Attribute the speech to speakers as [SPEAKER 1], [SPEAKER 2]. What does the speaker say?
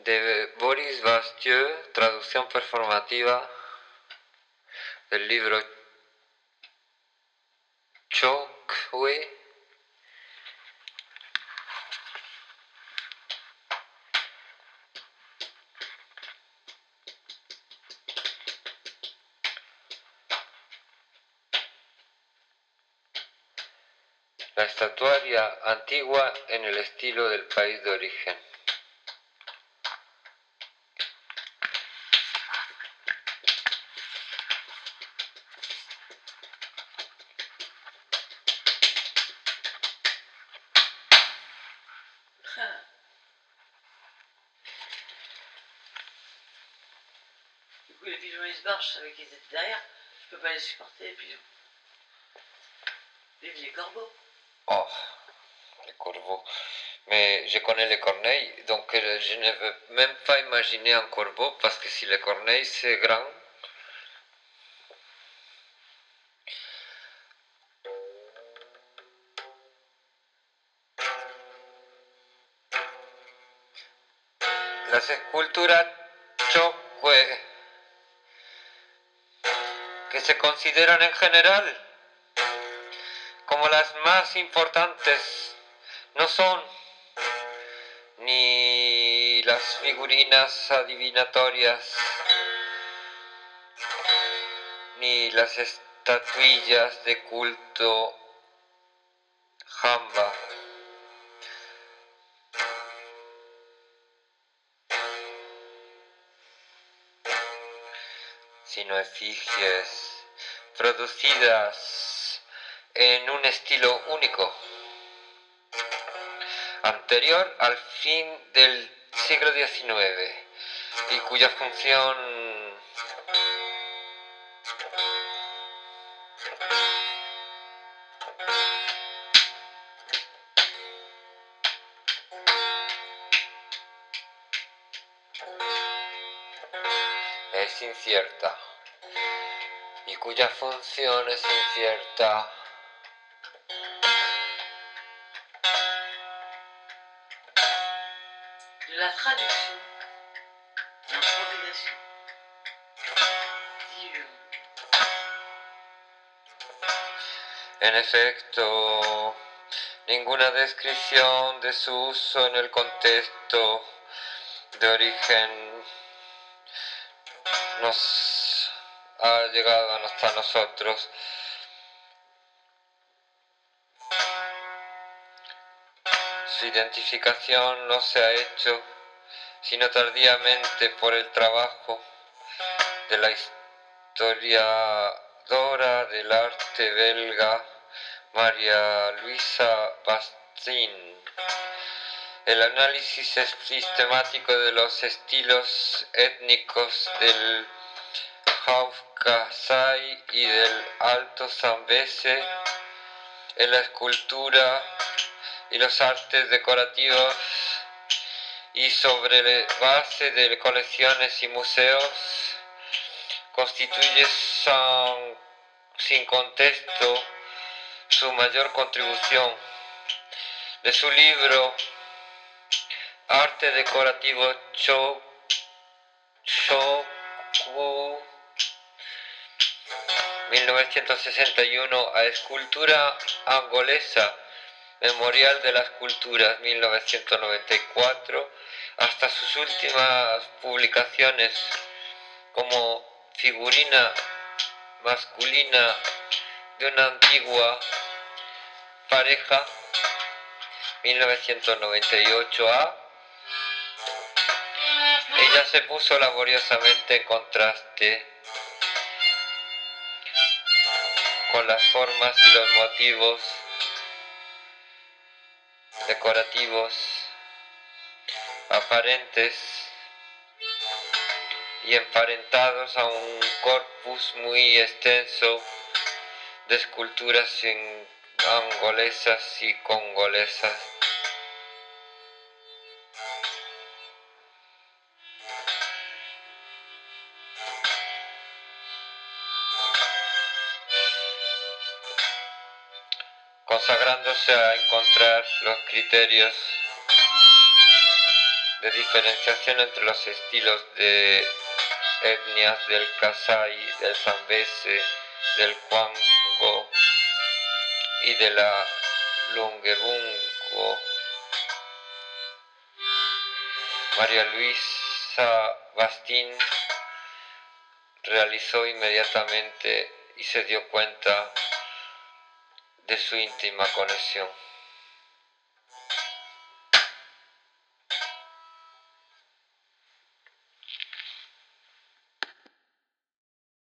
[SPEAKER 1] de Boris Bastieux, traducción performativa del libro Chokwe. La estatuaria antigua en el estilo del país de origen.
[SPEAKER 2] Du coup, les pigeons ils se barrent, je savais qu'ils étaient derrière. Je peux pas les supporter, les pigeons. Les corbeaux.
[SPEAKER 1] Oh, les corbeaux. Mais je connais les corneilles, donc je ne veux même pas imaginer un corbeau parce que si les corneilles c'est grand. Las esculturas Chokwe, que se consideran en general como las más importantes, no son ni las figurinas adivinatorias, ni las estatuillas de culto Jamba, sino efigies producidas en un estilo único, anterior al fin del siglo XIX y cuya función es incierta.
[SPEAKER 2] De la traduction. L'improvisation.
[SPEAKER 1] En efecto, ninguna descripción de su uso en el contexto de origen nos ha llegado hasta nosotros. Su identificación no se ha hecho sino tardíamente por el trabajo de la historiadora del arte belga María Luisa Bastien. El análisis sistemático de los estilos étnicos del Haut-Kasaï y del Alto Zambeze en la escultura y los artes decorativos y sobre la base de colecciones y museos constituye sin contexto su mayor contribución. De su libro Arte decorativo Chokwu 1961 a Escultura angolesa, Memorial de las Culturas 1994, hasta sus últimas publicaciones como figurina masculina de una antigua pareja 1998a, ella se puso laboriosamente en contraste con las formas y los motivos decorativos aparentes y emparentados a un corpus muy extenso de esculturas angolesas y congolesas. Consagrándose a encontrar los criterios de diferenciación entre los estilos de etnias del Kasai, del Zambeze, del Kwango y de la Lungebungo. María Luisa Bastín realizó inmediatamente y se dio cuenta de su íntima conexión.